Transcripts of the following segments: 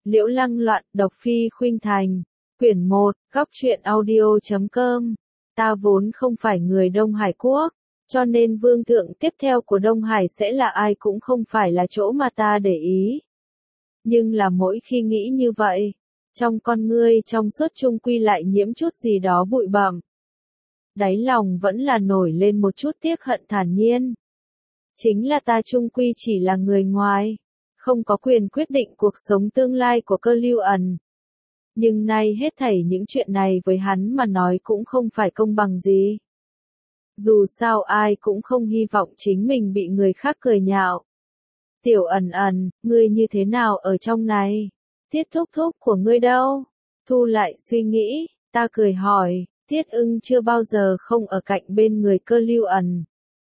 Liễu Lăng Loạn, độc phi khuynh thành. Quyển 1, góc truyện audio.com. Ta vốn không phải người Đông Hải Quốc, cho nên vương thượng tiếp theo của Đông Hải sẽ là ai cũng không phải là chỗ mà ta để ý. Nhưng là mỗi khi nghĩ như vậy, trong con ngươi trong suốt chung quy lại nhiễm chút gì đó bụi bặm. Đáy lòng vẫn là nổi lên một chút tiếc hận thản nhiên. Chính là ta chung quy chỉ là người ngoài, không có quyền quyết định cuộc sống tương lai của Cơ Lưu Ẩn. Nhưng nay hết thảy những chuyện này với hắn mà nói cũng không phải công bằng gì. Dù sao ai cũng không hy vọng chính mình bị người khác cười nhạo. Tiểu Ẩn Ẩn, ngươi như thế nào ở trong này? Tiết thúc thúc của ngươi đâu? Thu lại suy nghĩ, ta cười hỏi, Tiết Ưng chưa bao giờ không ở cạnh bên người Cơ Lưu Ẩn.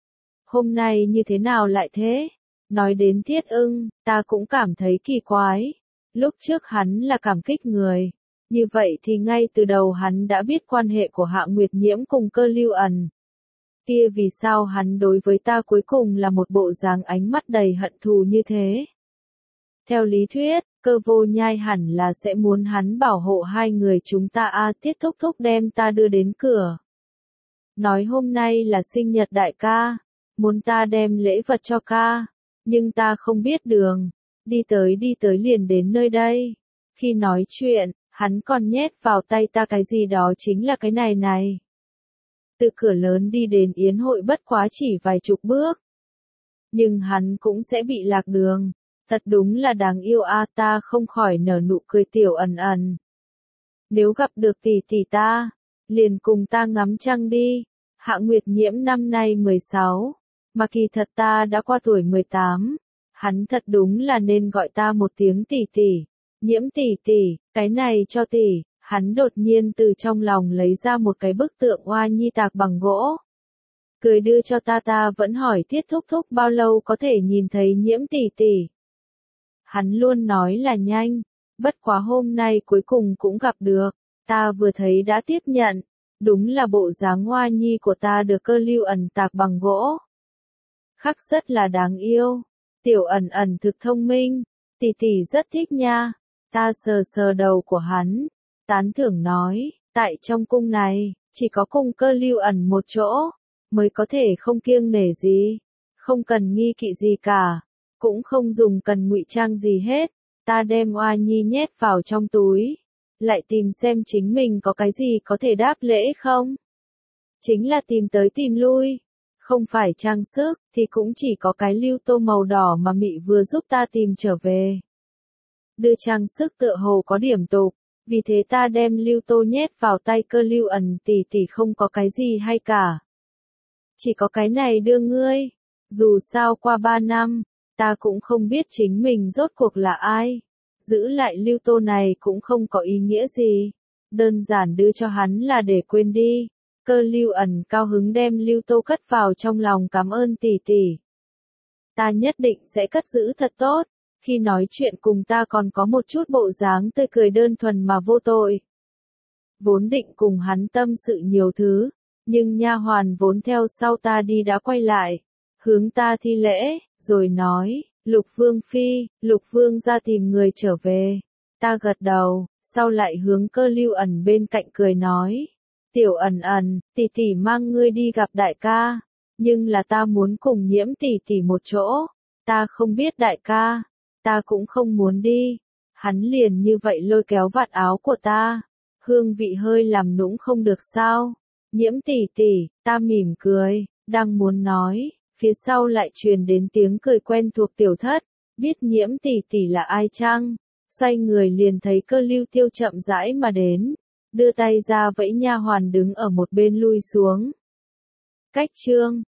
Hôm nay như thế nào lại thế? Nói đến Tiết Ưng, ta cũng cảm thấy kỳ quái. Lúc trước hắn là cảm kích người. Như vậy thì ngay từ đầu hắn đã biết quan hệ của Hạ Nguyệt Nhiễm cùng Cơ Lưu Ẩn. Kia vì sao hắn đối với ta cuối cùng là một bộ dáng ánh mắt đầy hận thù như thế? Theo lý thuyết, Cơ Vô Nhai hẳn là sẽ muốn hắn bảo hộ hai người chúng ta Tiết thúc thúc đem ta đưa đến cửa. Nói hôm nay là sinh nhật đại ca, muốn ta đem lễ vật cho ca, nhưng ta không biết đường, đi tới liền đến nơi đây. Khi nói chuyện, hắn còn nhét vào tay ta cái gì đó chính là cái này. Từ cửa lớn đi đến yến hội bất quá chỉ vài chục bước. Nhưng hắn cũng sẽ bị lạc đường. Thật đúng là đáng yêu ta không khỏi nở nụ cười. Tiểu Ẩn Ẩn. Nếu gặp được tỷ tỷ ta, liền cùng ta ngắm trăng đi. Hạ Nguyệt Nhiễm năm nay 16, mà kỳ thật ta đã qua tuổi 18. Hắn thật đúng là nên gọi ta một tiếng tỷ tỷ. Nhiễm tỷ tỷ, cái này cho tỷ. Hắn đột nhiên từ trong lòng lấy ra một cái bức tượng oa nhi tạc bằng gỗ. Cười đưa cho ta vẫn hỏi Tiết thúc thúc bao lâu có thể nhìn thấy Nhiễm tỷ tỷ. Hắn luôn nói là nhanh, bất quá hôm nay cuối cùng cũng gặp được, ta vừa thấy đã tiếp nhận, đúng là bộ dáng oa nhi của ta được Cơ Lưu Ẩn tạc bằng gỗ. Khắc rất là đáng yêu, Tiểu Ẩn Ẩn thực thông minh, tỷ tỷ rất thích nha, ta sờ đầu của hắn. Tán thưởng nói, tại trong cung này, chỉ có cung Cơ Lưu Ẩn một chỗ, mới có thể không kiêng nể gì, không cần nghi kỵ gì cả, cũng không dùng cần ngụy trang gì hết. Ta đem oa nhi nhét vào trong túi, lại tìm xem chính mình có cái gì có thể đáp lễ không. Chính là tìm tới tìm lui, không phải trang sức, thì cũng chỉ có cái lưu tô màu đỏ mà Mị vừa giúp ta tìm trở về. Đưa trang sức tựa hồ có điểm tục. Vì thế ta đem lưu tô nhét vào tay Cơ Lưu Ẩn. Tỷ không có cái gì hay cả. Chỉ có cái này đưa ngươi. Dù sao qua 3 năm, ta cũng không biết chính mình rốt cuộc là ai. Giữ lại lưu tô này cũng không có ý nghĩa gì. Đơn giản đưa cho hắn là để quên đi. Cơ Lưu Ẩn cao hứng đem lưu tô cất vào trong lòng cảm ơn tỷ. Ta nhất định sẽ cất giữ thật tốt. Khi nói chuyện cùng ta còn có một chút bộ dáng tươi cười đơn thuần mà vô tội. Vốn định cùng hắn tâm sự nhiều thứ, nhưng nha hoàn vốn theo sau ta đi đã quay lại, hướng ta thi lễ, rồi nói, Lục Vương Phi, Lục Vương ra tìm người trở về. Ta gật đầu, sau lại hướng Cơ Lưu Ẩn bên cạnh cười nói, Tiểu Ẩn Ẩn, tỷ mang ngươi đi gặp đại ca, nhưng là ta muốn cùng Nhiễm tỷ một chỗ, ta không biết đại ca. Ta cũng không muốn đi. Hắn liền như vậy lôi kéo vạt áo của ta. Hương vị hơi làm nũng không được sao? Nhiễm tỷ, ta mỉm cười, đang muốn nói, phía sau lại truyền đến tiếng cười quen thuộc Tiểu Thất, biết Nhiễm tỷ là ai chăng? Xoay người liền thấy Cơ Lưu Tiêu chậm rãi mà đến, đưa tay ra vẫy nha hoàn đứng ở một bên lui xuống. Cách chương